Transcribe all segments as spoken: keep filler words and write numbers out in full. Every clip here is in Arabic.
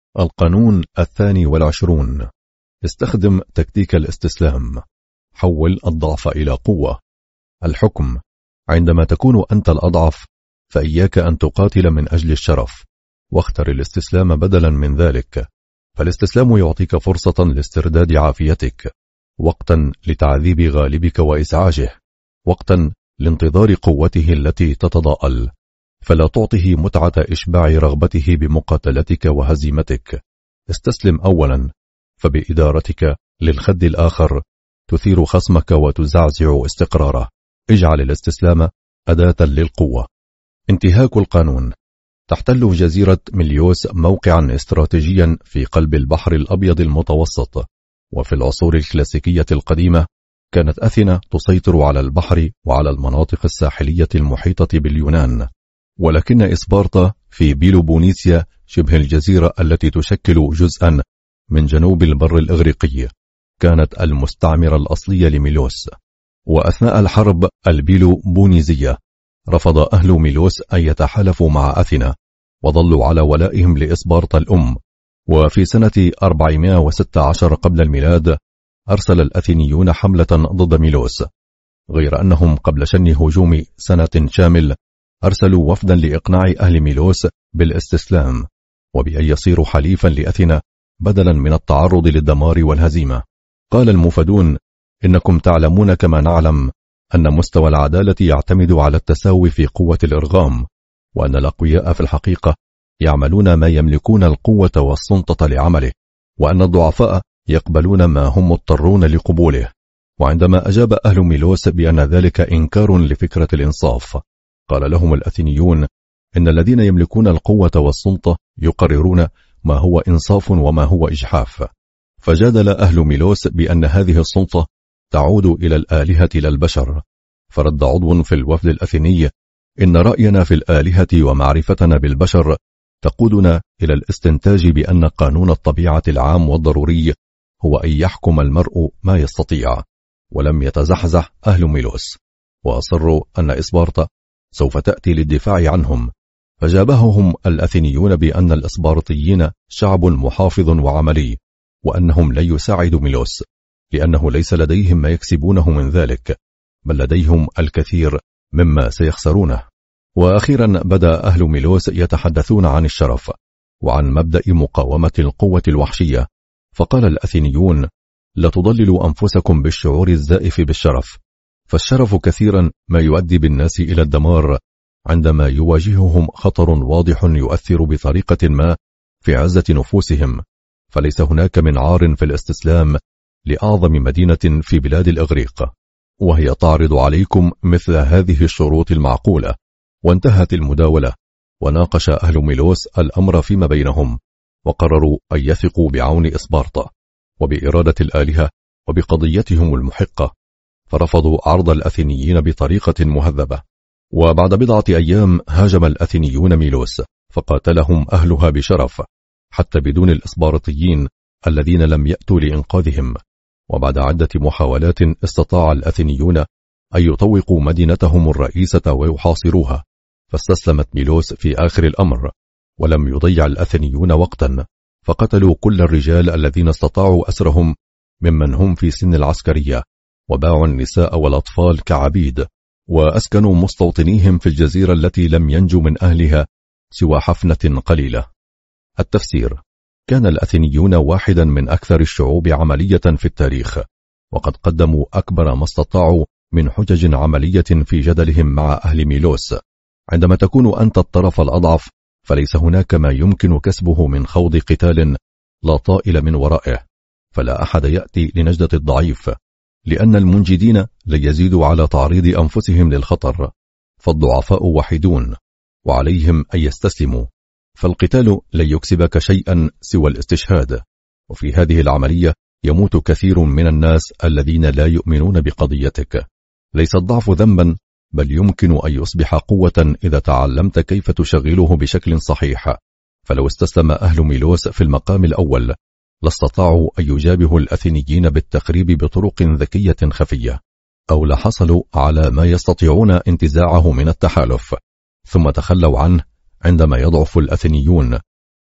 القانون الثاني والعشرون: استخدم تكتيك الاستسلام. حول الضعف إلى قوة. الحكم: عندما تكون أنت الأضعف فإياك أن تقاتل من أجل الشرف، واختر الاستسلام بدلا من ذلك، فالاستسلام يعطيك فرصة لاسترداد عافيتك، وقتا لتعذيب غالبك وإزعاجه، وقتا لانتظار قوته التي تتضاءل، فلا تعطه متعة إشباع رغبته بمقاتلتك وهزيمتك. استسلم أولا، فبإدارتك للخد الآخر تثير خصمك وتزعزع استقراره. اجعل الاستسلام أداة للقوة. انتهاك القانون: تحتل جزيرة ميليوس موقعا استراتيجيا في قلب البحر الأبيض المتوسط، وفي العصور الكلاسيكية القديمة كانت أثينا تسيطر على البحر وعلى المناطق الساحلية المحيطة باليونان، ولكن إسبارتا في بيلوبونيسيا شبه الجزيرة التي تشكل جزءا من جنوب البر الإغريقي كانت المستعمرة الأصلية لميلوس. وأثناء الحرب البيلوبونيزية رفض أهل ميلوس أن يتحالفوا مع أثينا، وظلوا على ولائهم لإسبارتا الأم. وفي سنة أربعمائة وستة عشر قبل الميلاد أرسل الأثينيون حملة ضد ميلوس، غير أنهم قبل شن هجوم سنة شامل أرسلوا وفدا لإقناع أهل ميلوس بالاستسلام وبأن يصيروا حليفا لأثينا بدلا من التعرض للدمار والهزيمة. قال المفدون: إنكم تعلمون كما نعلم أن مستوى العدالة يعتمد على التساوي في قوة الإرغام، وأن الأقوياء في الحقيقة يعملون ما يملكون القوة والسلطة لعمله، وأن الضعفاء يقبلون ما هم مضطرون لقبوله. وعندما أجاب أهل ميلوس بأن ذلك إنكار لفكرة الإنصاف، قال لهم الأثينيون: إن الذين يملكون القوة والسلطة يقررون ما هو إنصاف وما هو إجحاف. فجادل أهل ميلوس بأن هذه السلطة تعود إلى الآلهة لا البشر. فرد عضو في الوفد الأثيني: إن رأينا في الآلهة ومعرفتنا بالبشر تقودنا إلى الاستنتاج بأن قانون الطبيعة العام والضروري هو أن يحكم المرء ما يستطيع. ولم يتزحزح أهل ميلوس، وأصروا أن إسبارتا سوف تأتي للدفاع عنهم. فجابههم الأثينيون بأن الإسبارطيين شعب محافظ وعملي، وأنهم لن يساعدوا ميلوس لأنه ليس لديهم ما يكسبونه من ذلك، بل لديهم الكثير مما سيخسرونه. وأخيرا بدأ أهل ميلوس يتحدثون عن الشرف وعن مبدأ مقاومة القوة الوحشية. فقال الأثينيون: لا تضللوا أنفسكم بالشعور الزائف بالشرف، فالشرف كثيرا ما يؤدي بالناس إلى الدمار عندما يواجههم خطر واضح يؤثر بطريقة ما في عزة نفوسهم. فليس هناك من عار في الاستسلام لأعظم مدينة في بلاد الإغريق، وهي تعرض عليكم مثل هذه الشروط المعقولة. وانتهت المداولة، وناقش أهل ميلوس الأمر فيما بينهم، وقرروا أن يثقوا بعون إسبارتا وبإرادة الآلهة وبقضيتهم المحقة، فرفضوا عرض الأثينيين بطريقة مهذبة. وبعد بضعة أيام هاجم الأثينيون ميلوس فقاتلهم أهلها بشرف، حتى بدون الإسبارطيين الذين لم يأتوا لإنقاذهم. وبعد عدة محاولات استطاع الأثينيون أن يطوقوا مدينتهم الرئيسة ويحاصروها، فاستسلمت ميلوس في آخر الأمر. ولم يضيع الأثينيون وقتا، فقتلوا كل الرجال الذين استطاعوا أسرهم ممن هم في سن العسكرية، وباعوا النساء والأطفال كعبيد، وأسكنوا مستوطنيهم في الجزيرة التي لم ينجو من أهلها سوى حفنة قليلة. التفسير: كان الأثينيون واحدا من أكثر الشعوب عملية في التاريخ، وقد قدموا أكبر ما استطاعوا من حجج عملية في جدلهم مع أهل ميلوس. عندما تكون أنت الطرف الأضعف فليس هناك ما يمكن كسبه من خوض قتال لا طائل من ورائه، فلا أحد يأتي لنجدة الضعيف، لأن المنجدين لن يزيدوا على تعريض أنفسهم للخطر، فالضعفاء وحيدون وعليهم أن يستسلموا. فالقتال لن يكسبك شيئا سوى الاستشهاد، وفي هذه العملية يموت كثير من الناس الذين لا يؤمنون بقضيتك. ليس الضعف ذنبا، بل يمكن أن يصبح قوة إذا تعلمت كيف تشغله بشكل صحيح. فلو استسلم أهل ميلوس في المقام الأول لاستطاعوا أن يجابهوا الأثينيين بالتخريب بطرق ذكية خفية، أو لحصلوا على ما يستطيعون انتزاعه من التحالف ثم تخلوا عنه عندما يضعف الأثينيون،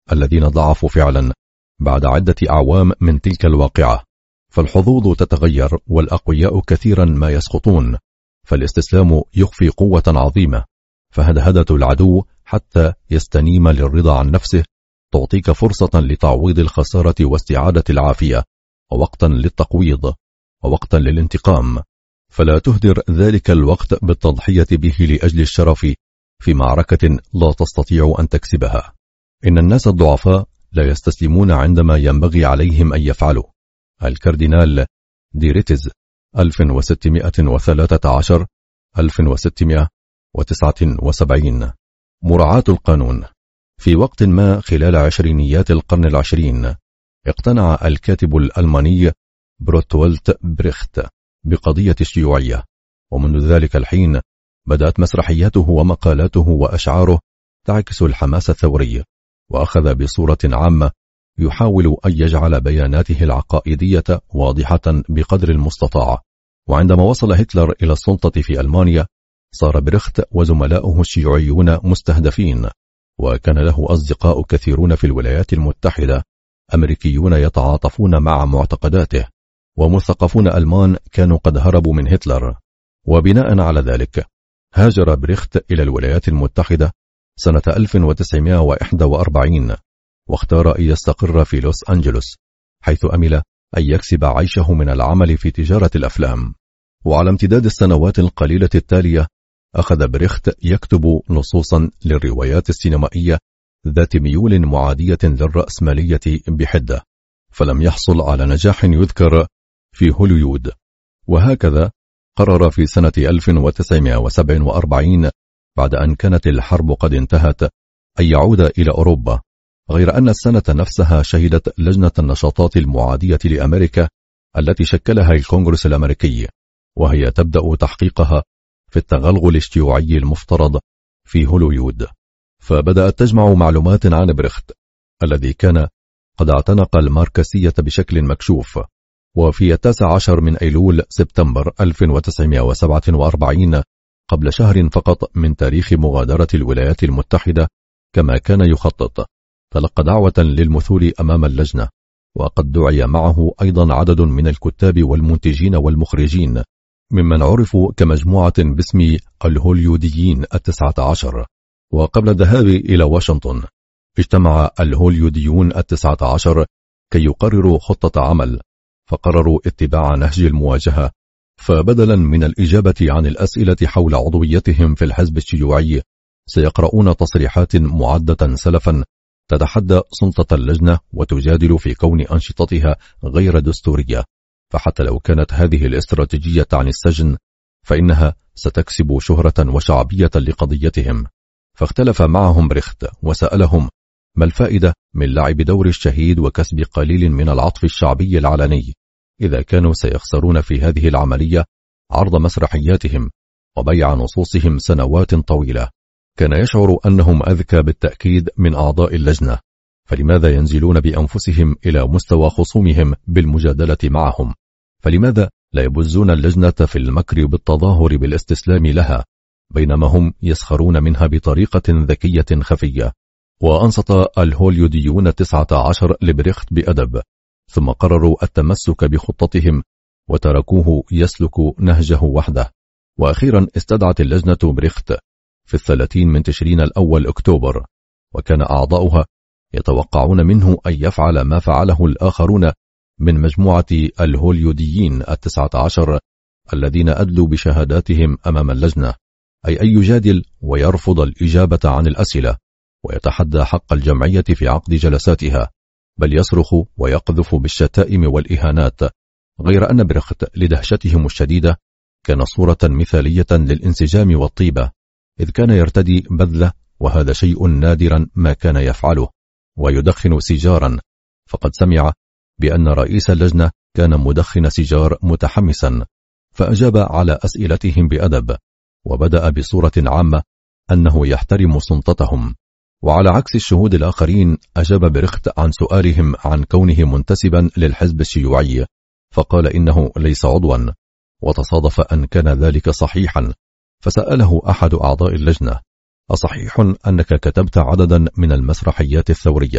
الذين ضعفوا فعلا بعد عدة أعوام من تلك الواقعة، فالحظوظ تتغير والأقوياء كثيرا ما يسقطون، فالاستسلام يخفي قوة عظيمة، فهدهدة العدو حتى يستنيم للرضا عن نفسه تعطيك فرصة لتعويض الخسارة واستعادة العافية، ووقتا للتقويض، ووقتا للانتقام، فلا تهدر ذلك الوقت بالتضحية به لأجل الشرف في معركة لا تستطيع أن تكسبها. إن الناس الضعفاء لا يستسلمون عندما ينبغي عليهم أن يفعلوا. الكاردينال ديريتز ألف وستمائة وثلاثة عشر ألف وستمائة وتسعة وسبعين. مراعاة القانون. في وقت ما خلال عشرينيات القرن العشرين اقتنع الكاتب الألماني بروتولت بريخت بقضية الشيوعية، ومنذ ذلك الحين بدأت مسرحياته ومقالاته وأشعاره تعكس الحماس الثوري، وأخذ بصورة عامة يحاول أن يجعل بياناته العقائدية واضحة بقدر المستطاع. وعندما وصل هتلر إلى السلطة في ألمانيا صار بريخت وزملاؤه الشيوعيون مستهدفين، وكان له أصدقاء كثيرون في الولايات المتحدة أمريكيون يتعاطفون مع معتقداته، ومثقفون ألمان كانوا قد هربوا من هتلر. وبناء على ذلك هاجر بريخت إلى الولايات المتحدة سنة ألف وتسعمائة وواحد وأربعين، واختار أن يستقر في لوس أنجلوس، حيث أمل أن يكسب عيشه من العمل في تجارة الأفلام. وعلى امتداد السنوات القليلة التالية أخذ بريخت يكتب نصوصا للروايات السينمائية ذات ميول معادية للرأسمالية بحدة، فلم يحصل على نجاح يذكر في هوليوود. وهكذا قرر في سنة ألف وتسعمائة وسبعة وأربعين بعد أن كانت الحرب قد انتهت أن يعود إلى أوروبا، غير أن السنة نفسها شهدت لجنة النشاطات المعادية لأمريكا التي شكلها الكونغرس الأمريكي، وهي تبدأ تحقيقها في التغلغل الشيوعي المفترض في هوليوود. فبدأت تجمع معلومات عن بريخت الذي كان قد اعتنق الماركسية بشكل مكشوف. وفي التاسع عشر من أيلول سبتمبر ألف وتسعمائة وسبعة وأربعين، قبل شهر فقط من تاريخ مغادرة الولايات المتحدة كما كان يخطط، تلقى دعوة للمثول أمام اللجنة، وقد دعي معه أيضا عدد من الكتاب والمنتجين والمخرجين ممن عرفوا كمجموعة باسم الهوليوديين التسعة عشر. وقبل الذهاب إلى واشنطن اجتمع الهوليوديون التسعة عشر كي يقرروا خطة عمل، فقرروا اتباع نهج المواجهة، فبدلا من الإجابة عن الأسئلة حول عضويتهم في الحزب الشيوعي سيقرؤون تصريحات معدة سلفا تتحدى سلطة اللجنة وتجادل في كون أنشطتها غير دستورية، فحتى لو كانت هذه الاستراتيجية عن السجن فإنها ستكسب شهرة وشعبية لقضيتهم. فاختلف معهم بريخت وسألهم ما الفائدة من لعب دور الشهيد وكسب قليل من العطف الشعبي العلني إذا كانوا سيخسرون في هذه العملية عرض مسرحياتهم وبيع نصوصهم سنوات طويلة. كان يشعر أنهم أذكى بالتأكيد من أعضاء اللجنة، فلماذا ينزلون بأنفسهم إلى مستوى خصومهم بالمجادلة معهم؟ فلماذا لا يبزون اللجنة في المكر بالتظاهر بالاستسلام لها بينما هم يسخرون منها بطريقة ذكية خفية؟ وأنصت الهوليوديون التسعة عشر لبريخت بأدب، ثم قرروا التمسك بخطتهم وتركوه يسلك نهجه وحده. وأخيرا استدعت اللجنة بريخت في الثلاثين من تشرين الأول أكتوبر، وكان أعضاؤها يتوقعون منه أن يفعل ما فعله الآخرون من مجموعة الهوليوديين التسعة عشر الذين أدلوا بشهاداتهم أمام اللجنة، أي أن يجادل ويرفض الإجابة عن الأسئلة ويتحدى حق الجمعية في عقد جلساتها، بل يصرخ ويقذف بالشتائم والإهانات. غير أن بريخت لدهشتهم الشديدة كان صورة مثالية للانسجام والطيبة، إذ كان يرتدي بذلة، وهذا شيء نادرا ما كان يفعله، ويدخن سيجارا، فقد سمع بأن رئيس اللجنة كان مدخن سيجار متحمسا، فأجاب على أسئلتهم بأدب، وبدأ بصورة عامة أنه يحترم سلطتهم. وعلى عكس الشهود الآخرين أجاب بريخت عن سؤالهم عن كونه منتسبا للحزب الشيوعي، فقال إنه ليس عضوا، وتصادف أن كان ذلك صحيحا، فسأله أحد أعضاء اللجنة: أصحيح أنك كتبت عددا من المسرحيات الثورية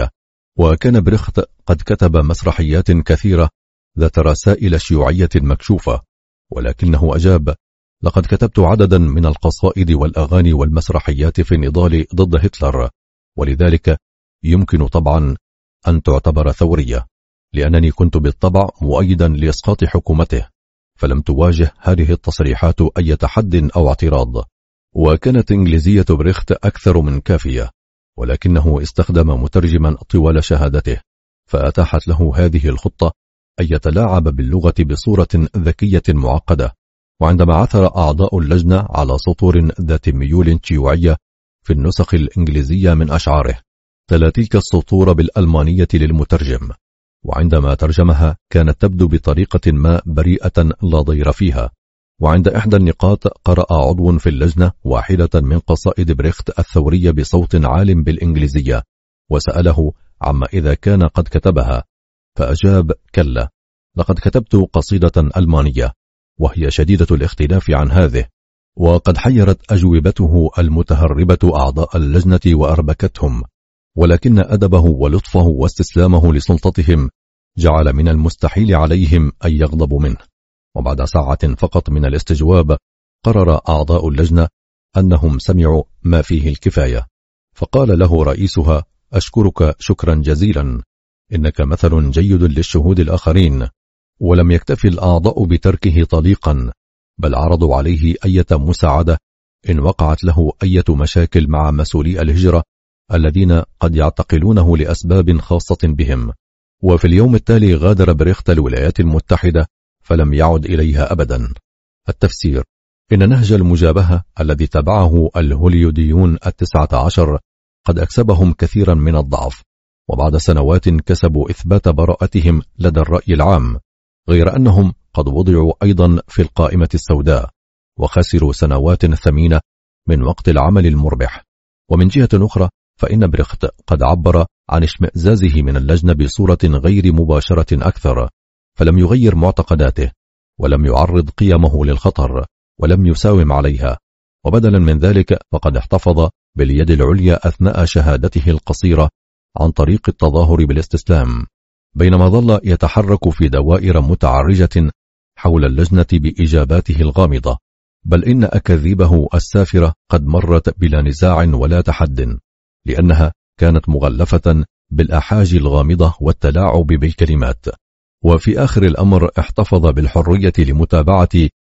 وكان بريخت قد كتب مسرحيات كثيرة ذات رسائل شيوعية مكشوفة، ولكنه أجاب: لقد كتبت عددا من القصائد والأغاني والمسرحيات في النضال ضد هتلر، ولذلك يمكن طبعا أن تعتبر ثورية، لأنني كنت بالطبع مؤيدا لإسقاط حكومته، فلم تواجه هذه التصريحات أي تحد أو اعتراض. وكانت إنجليزية بريخت أكثر من كافية، ولكنه استخدم مترجما طوال شهادته، فأتاحت له هذه الخطة أن يتلاعب باللغة بصورة ذكية معقدة. وعندما عثر أعضاء اللجنة على سطور ذات ميول شيوعية في النسخ الإنجليزية من أشعاره، تلا تلك السطور بالألمانية للمترجم، وعندما ترجمها كانت تبدو بطريقة ما بريئة لا ضير فيها. وعند إحدى النقاط قرأ عضو في اللجنة واحدة من قصائد بريخت الثورية بصوت عال بالإنجليزية، وسأله عما إذا كان قد كتبها، فأجاب: كلا، لقد كتبت قصيدة ألمانية، وهي شديدة الاختلاف عن هذه. وقد حيرت أجوبته المتهربة أعضاء اللجنة وأربكتهم، ولكن أدبه ولطفه واستسلامه لسلطتهم جعل من المستحيل عليهم أن يغضبوا منه. وبعد ساعة فقط من الاستجواب قرر أعضاء اللجنة أنهم سمعوا ما فيه الكفاية، فقال له رئيسها: أشكرك شكرا جزيلا، إنك مثل جيد للشهود الآخرين. ولم يكتفي الأعضاء بتركه طليقا، بل عرضوا عليه أية مساعدة إن وقعت له أية مشاكل مع مسؤولي الهجرة الذين قد يعتقلونه لأسباب خاصة بهم. وفي اليوم التالي غادر بريخت الولايات المتحدة، فلم يعد إليها أبدا. التفسير: إن نهج المجابهة الذي تبعه الهوليوديون التسعة عشر قد أكسبهم كثيرا من الضعف، وبعد سنوات كسبوا إثبات براءتهم لدى الرأي العام، غير أنهم قد وضعوا أيضا في القائمة السوداء، وخسروا سنوات ثمينة من وقت العمل المربح. ومن جهة أخرى فإن بريخت قد عبر عن اشمئزازه من اللجنة بصورة غير مباشرة أكثر، فلم يغير معتقداته، ولم يعرض قيمه للخطر، ولم يساوم عليها، وبدلا من ذلك فقد احتفظ باليد العليا أثناء شهادته القصيرة عن طريق التظاهر بالاستسلام، بينما ظل يتحرك في دوائر متعرجة حول اللجنة بإجاباته الغامضة، بل إن أكاذيبه السافرة قد مرت بلا نزاع ولا تحد، لأنها كانت مغلفة بالأحاجي الغامضة والتلاعب بالكلمات. وفي آخر الأمر احتفظ بالحرية لمتابعة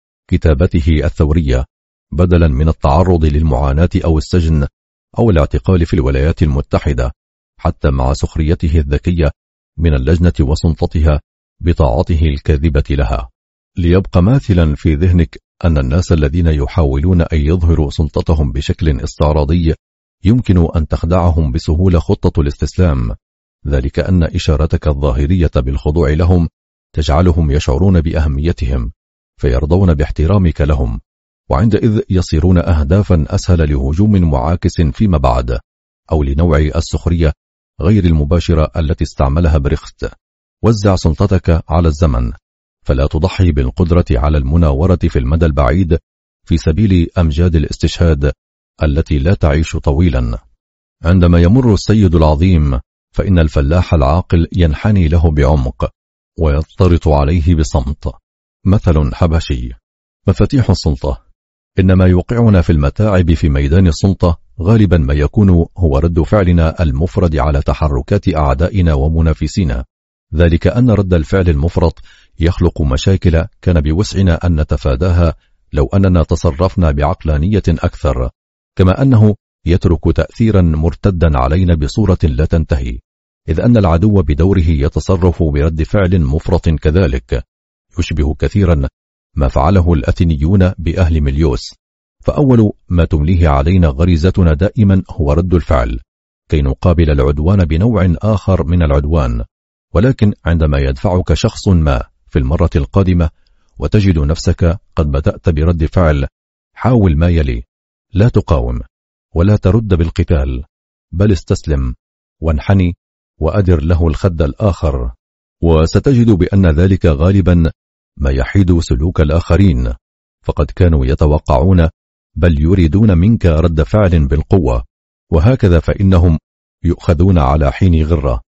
كتابته الثورية، بدلا من التعرض للمعاناة أو السجن أو الاعتقال في الولايات المتحدة، حتى مع سخريته الذكية من اللجنة وسلطتها بطاعته الكاذبة لها. ليبقى ماثلا في ذهنك أن الناس الذين يحاولون أن يظهروا سلطتهم بشكل استعراضي يمكن أن تخدعهم بسهولة خطة الاستسلام، ذلك أن إشارتك الظاهرية بالخضوع لهم تجعلهم يشعرون بأهميتهم، فيرضون باحترامك لهم، وعندئذ يصيرون أهدافا أسهل لهجوم معاكس فيما بعد، أو لنوع السخرية غير المباشرة التي استعملها بريخت. وزع سلطتك على الزمن، فلا تضحي بالقدرة على المناورة في المدى البعيد في سبيل أمجاد الاستشهاد التي لا تعيش طويلا. عندما يمر السيد العظيم فإن الفلاح العاقل ينحني له بعمق ويضطرط عليه بصمت. مثل حبشي: مفاتيح السلطة. إنما يوقعنا في المتاعب في ميدان السلطة غالبا ما يكون هو رد فعلنا المفرد على تحركات أعدائنا ومنافسينا، ذلك أن رد الفعل المفرط يخلق مشاكل كان بوسعنا أن نتفاداها لو أننا تصرفنا بعقلانية أكثر، كما أنه يترك تأثيرا مرتدا علينا بصورة لا تنتهي، إذ أن العدو بدوره يتصرف برد فعل مفرط كذلك، يشبه كثيرا ما فعله الأثينيون بأهل مليوس. فأول ما تمليه علينا غريزتنا دائما هو رد الفعل، كي نقابل العدوان بنوع آخر من العدوان. ولكن عندما يدفعك شخص ما في المرة القادمة وتجد نفسك قد بدأت برد فعل، حاول ما يلي: لا تقاوم، ولا ترد بالقتال، بل استسلم وانحني وأدر له الخد الآخر، وستجد بأن ذلك غالبا ما يحيد سلوك الآخرين، فقد كانوا يتوقعون بل يريدون منك رد فعل بالقوة، وهكذا فإنهم يؤخذون على حين غرة،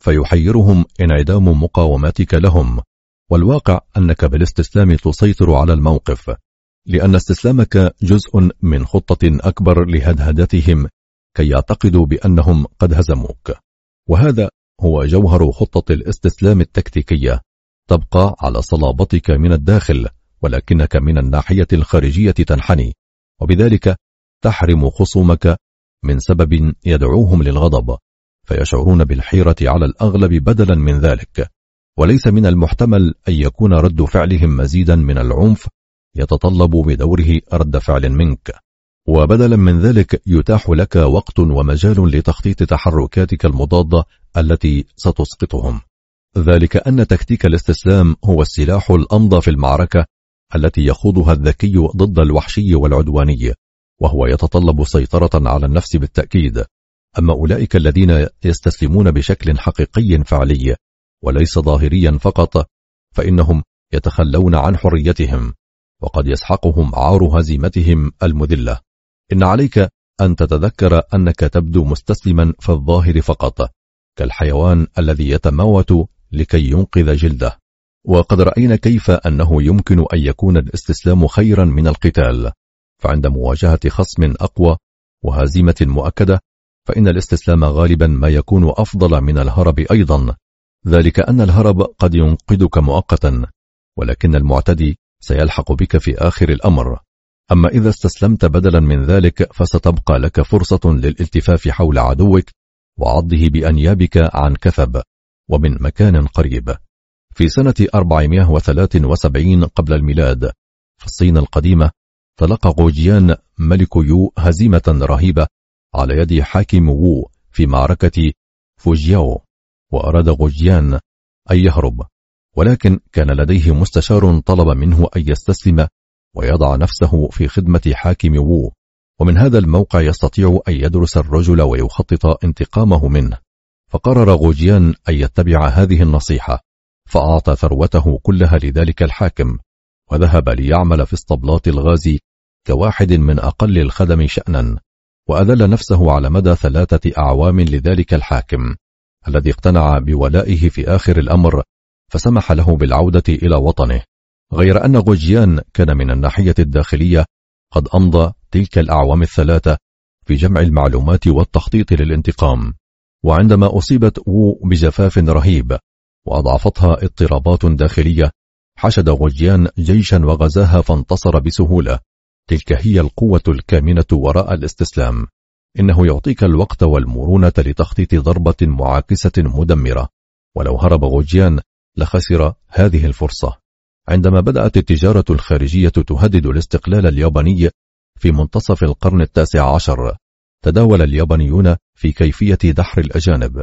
فيحيرهم انعدام مقاومتك لهم، والواقع أنك بالاستسلام تسيطر على الموقف، لأن استسلامك جزء من خطة أكبر لهدهدتهم كي يعتقدوا بأنهم قد هزموك. وهذا هو جوهر خطة الاستسلام التكتيكية، تبقى على صلابتك من الداخل، ولكنك من الناحية الخارجية تنحني، وبذلك تحرم خصومك من سبب يدعوهم للغضب، فيشعرون بالحيرة على الأغلب بدلا من ذلك. وليس من المحتمل أن يكون رد فعلهم مزيدا من العنف يتطلب بدوره رد فعل منك، وبدلا من ذلك يتاح لك وقت ومجال لتخطيط تحركاتك المضادة التي ستسقطهم. ذلك أن تكتيك الاستسلام هو السلاح الأمضى في المعركة التي يخوضها الذكي ضد الوحشي والعدواني، وهو يتطلب سيطرة على النفس بالتأكيد. أما أولئك الذين يستسلمون بشكل حقيقي فعلي وليس ظاهريا فقط، فإنهم يتخلون عن حريتهم، وقد يسحقهم عار هزيمتهم المذلة. إن عليك أن تتذكر أنك تبدو مستسلما في الظاهر فقط، كالحيوان الذي يتموت لكي ينقذ جلده. وقد رأينا كيف أنه يمكن أن يكون الاستسلام خيرا من القتال، فعند مواجهة خصم أقوى وهزيمة مؤكدة فإن الاستسلام غالبا ما يكون أفضل من الهرب أيضا، ذلك أن الهرب قد ينقذك مؤقتا، ولكن المعتدي سيلحق بك في آخر الأمر. أما إذا استسلمت بدلا من ذلك فستبقى لك فرصة للالتفاف حول عدوك وعضه بأنيابك عن كثب ومن مكان قريب. في سنة أربعمائة وثلاثة وسبعين قبل الميلاد في الصين القديمة تلقى غوجيان ملك يو هزيمة رهيبة على يد حاكم وو في معركة فوجياو، وأراد غوجيان أن يهرب، ولكن كان لديه مستشار طلب منه أن يستسلم ويضع نفسه في خدمة حاكم وو، ومن هذا الموقع يستطيع أن يدرس الرجل ويخطط انتقامه منه. فقرر غوجيان أن يتبع هذه النصيحة، فأعطى ثروته كلها لذلك الحاكم، وذهب ليعمل في اسطبلات الغاز كواحد من أقل الخدم شأنا، وأذل نفسه على مدى ثلاثة أعوام لذلك الحاكم الذي اقتنع بولائه في آخر الأمر، فسمح له بالعودة إلى وطنه. غير أن غوجيان كان من الناحية الداخلية قد أمضى تلك الأعوام الثلاثة في جمع المعلومات والتخطيط للانتقام، وعندما أصيبت وو بجفاف رهيب وأضعفتها اضطرابات داخلية حشد غوجيان جيشا وغزاها فانتصر بسهولة. تلك هي القوة الكامنة وراء الاستسلام، إنه يعطيك الوقت والمرونة لتخطيط ضربة معاكسة مدمرة. ولو هرب غوجيان لخسر هذه الفرصة. عندما بدأت التجارة الخارجية تهدد الاستقلال الياباني في منتصف القرن التاسع عشر، تداول اليابانيون في كيفية دحر الأجانب،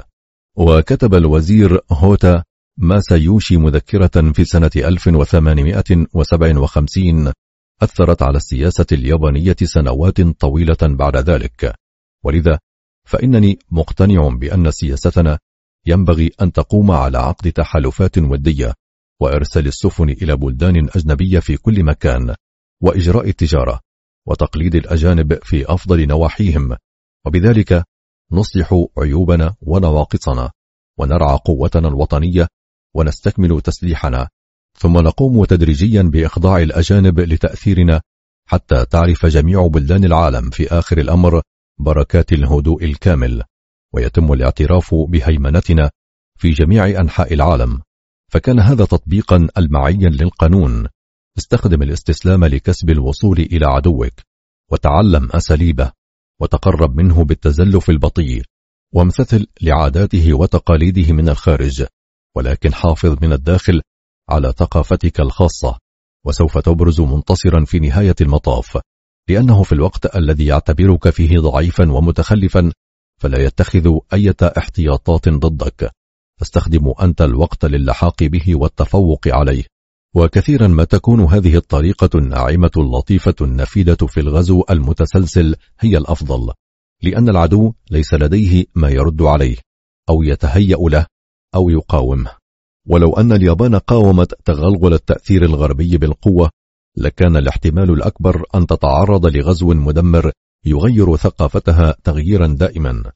وكتب الوزير هوتا ماسايوشي مذكرة في سنة ألف وثمانمائة وسبعة وخمسين أثرت على السياسة اليابانية سنوات طويلة بعد ذلك. ولذا فإنني مقتنع بأن سياستنا ينبغي أن تقوم على عقد تحالفات ودية وإرسال السفن إلى بلدان أجنبية في كل مكان، وإجراء التجارة وتقليد الأجانب في أفضل نواحيهم، وبذلك نصلح عيوبنا ونواقصنا ونرعى قوتنا الوطنية ونستكمل تسليحنا، ثم نقوم تدريجيا بإخضاع الأجانب لتأثيرنا حتى تعرف جميع بلدان العالم في آخر الأمر بركات الهدوء الكامل، ويتم الاعتراف بهيمنتنا في جميع أنحاء العالم. فكان هذا تطبيقا ألمعيا للقانون. استخدم الاستسلام لكسب الوصول إلى عدوك، وتعلم أساليبه، وتقرب منه بالتزلف البطيء، وامتثل لعاداته وتقاليده من الخارج، ولكن حافظ من الداخل على ثقافتك الخاصة، وسوف تبرز منتصرا في نهاية المطاف، لأنه في الوقت الذي يعتبرك فيه ضعيفا ومتخلفا فلا يتخذ أي احتياطات ضدك، فاستخدم أنت الوقت للحاق به والتفوق عليه. وكثيرا ما تكون هذه الطريقة الناعمة اللطيفة النفيدة في الغزو المتسلسل هي الأفضل، لأن العدو ليس لديه ما يرد عليه أو يتهيأ له أو يقاومه. ولو أن اليابان قاومت تغلغل التأثير الغربي بالقوة، لكان الاحتمال الأكبر أن تتعرض لغزو مدمر يغير ثقافتها تغييرا دائما،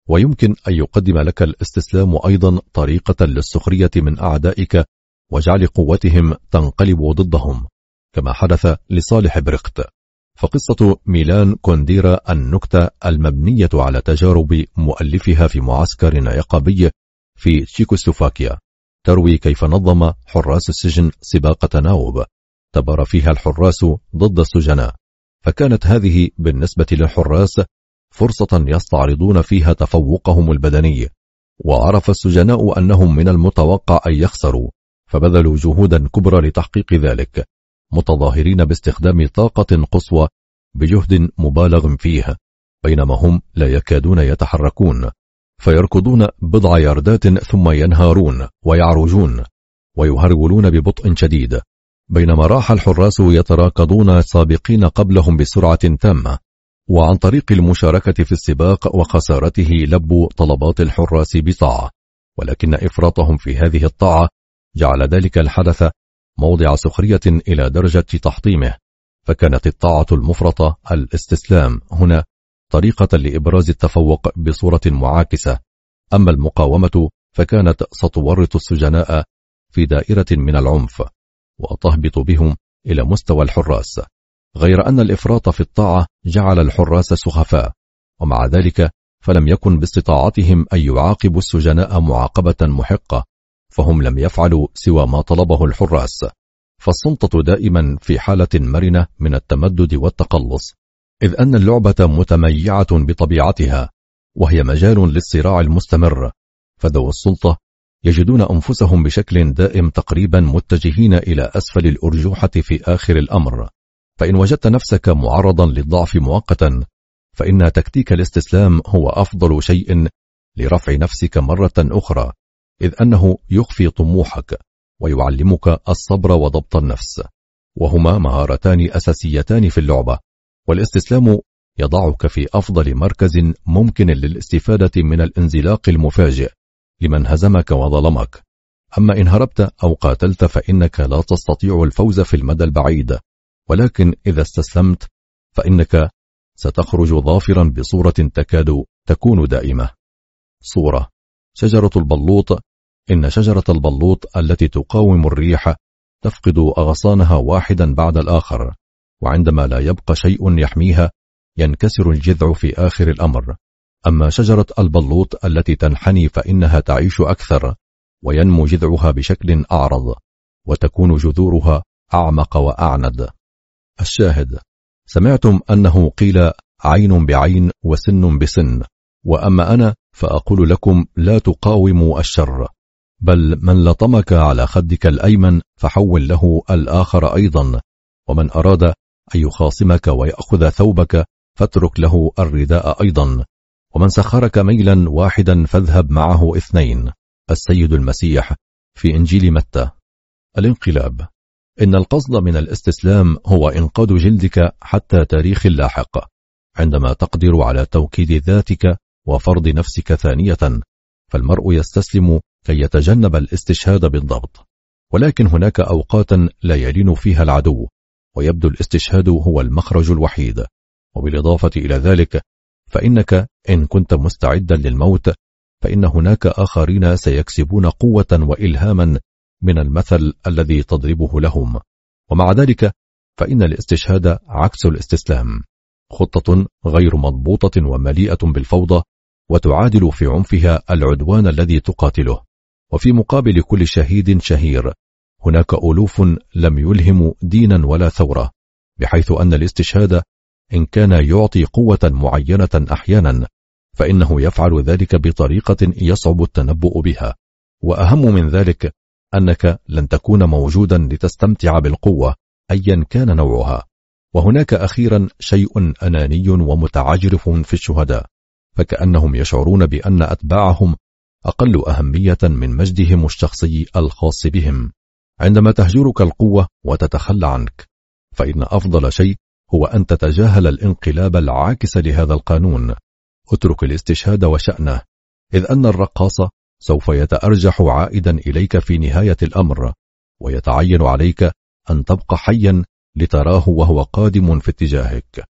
ويمكن أن يقدم لك الاستسلام أيضا طريقة للسخرية من أعدائك وجعل قوتهم تنقلب ضدهم، كما حدث لصالح بريخت. فقصة ميلان كونديرا النكتة المبنية على تجارب مؤلفها في معسكر عقابي في تشيكوسلوفاكيا تروي كيف نظم حراس السجن سباق تناوب تبارى فيها الحراس ضد السجناء، فكانت هذه بالنسبة للحراس فرصة يستعرضون فيها تفوقهم البدني، وعرف السجناء أنهم من المتوقع أن يخسروا، فبذلوا جهودا كبرى لتحقيق ذلك، متظاهرين باستخدام طاقة قصوى بجهد مبالغ فيه، بينما هم لا يكادون يتحركون، فيركضون بضع ياردات ثم ينهارون ويعرجون ويهرولون ببطء شديد، بينما راح الحراس يتراكضون سابقين قبلهم بسرعة تامة. وعن طريق المشاركة في السباق وخسارته لبوا طلبات الحراس بطاعة، ولكن إفراطهم في هذه الطاعة جعل ذلك الحدث موضع سخرية إلى درجة تحطيمه، فكانت الطاعة المفرطة الاستسلام هنا طريقة لإبراز التفوق بصورة معاكسة، أما المقاومة فكانت ستورط السجناء في دائرة من العنف وتهبط بهم إلى مستوى الحراس، غير أن الإفراط في الطاعة جعل الحراس سخفاء، ومع ذلك فلم يكن باستطاعتهم أن يعاقبوا السجناء معاقبة محقة، فهم لم يفعلوا سوى ما طلبه الحراس. فالسلطة دائما في حالة مرنة من التمدد والتقلص، إذ أن اللعبة متميعة بطبيعتها وهي مجال للصراع المستمر، فذو السلطة يجدون أنفسهم بشكل دائم تقريبا متجهين إلى أسفل الأرجوحة في آخر الأمر. فإن وجدت نفسك معرضا للضعف مؤقتا، فإن تكتيك الاستسلام هو أفضل شيء لرفع نفسك مرة أخرى، إذ أنه يخفي طموحك ويعلمك الصبر وضبط النفس، وهما مهارتان أساسيتان في اللعبة. والاستسلام يضعك في أفضل مركز ممكن للاستفادة من الانزلاق المفاجئ لمن هزمك وظلمك. أما إن هربت أو قاتلت فإنك لا تستطيع الفوز في المدى البعيد، ولكن إذا استسلمت فإنك ستخرج ظافرا بصورة تكاد تكون دائمة. صورة شجرة البلوط. إن شجرة البلوط التي تقاوم الريح تفقد أغصانها واحدا بعد الآخر، وعندما لا يبقى شيء يحميها ينكسر الجذع في آخر الأمر. أما شجرة البلوط التي تنحني فإنها تعيش أكثر وينمو جذعها بشكل أعرض، وتكون جذورها أعمق وأعند. الشاهد: سمعتم أنه قيل عين بعين وسن بسن، وأما أنا فأقول لكم لا تقاوموا الشر، بل من لطمك على خدك الأيمن فحول له الآخر أيضا، ومن أراد أن يخاصمك ويأخذ ثوبك فاترك له الرداء أيضا، ومن سخرك ميلا واحدا فاذهب معه اثنين. السيد المسيح في إنجيل متى. الانقلاب. إن القصد من الاستسلام هو إنقاذ جلدك حتى تاريخ لاحق، عندما تقدر على توكيد ذاتك وفرض نفسك ثانية، فالمرء يستسلم كي يتجنب الاستشهاد بالضبط. ولكن هناك أوقاتا لا يلين فيها العدو، ويبدو الاستشهاد هو المخرج الوحيد. وبالإضافة إلى ذلك فإنك إن كنت مستعدا للموت فإن هناك آخرين سيكسبون قوة وإلهاما من المثل الذي تضربه لهم. ومع ذلك فإن الاستشهاد عكس الاستسلام، خطة غير مضبوطة ومليئة بالفوضى، وتعادل في عنفها العدوان الذي تقاتله. وفي مقابل كل شهيد شهير هناك ألوف لم يلهموا دينا ولا ثورة، بحيث أن الاستشهاد إن كان يعطي قوة معينة أحيانا فإنه يفعل ذلك بطريقة يصعب التنبؤ بها، وأهم من ذلك أنك لن تكون موجودا لتستمتع بالقوة أيا كان نوعها. وهناك أخيرا شيء أناني ومتعجرف في الشهداء، فكأنهم يشعرون بأن أتباعهم أقل أهمية من مجدهم الشخصي الخاص بهم. عندما تهجرك القوة وتتخلى عنك، فإن أفضل شيء هو أن تتجاهل الانقلاب العاكس لهذا القانون. اترك الاستشهاد وشأنه، إذ أن الرقاص سوف يتأرجح عائدا إليك في نهاية الأمر، ويتعين عليك أن تبقى حيا لتراه وهو قادم في اتجاهك.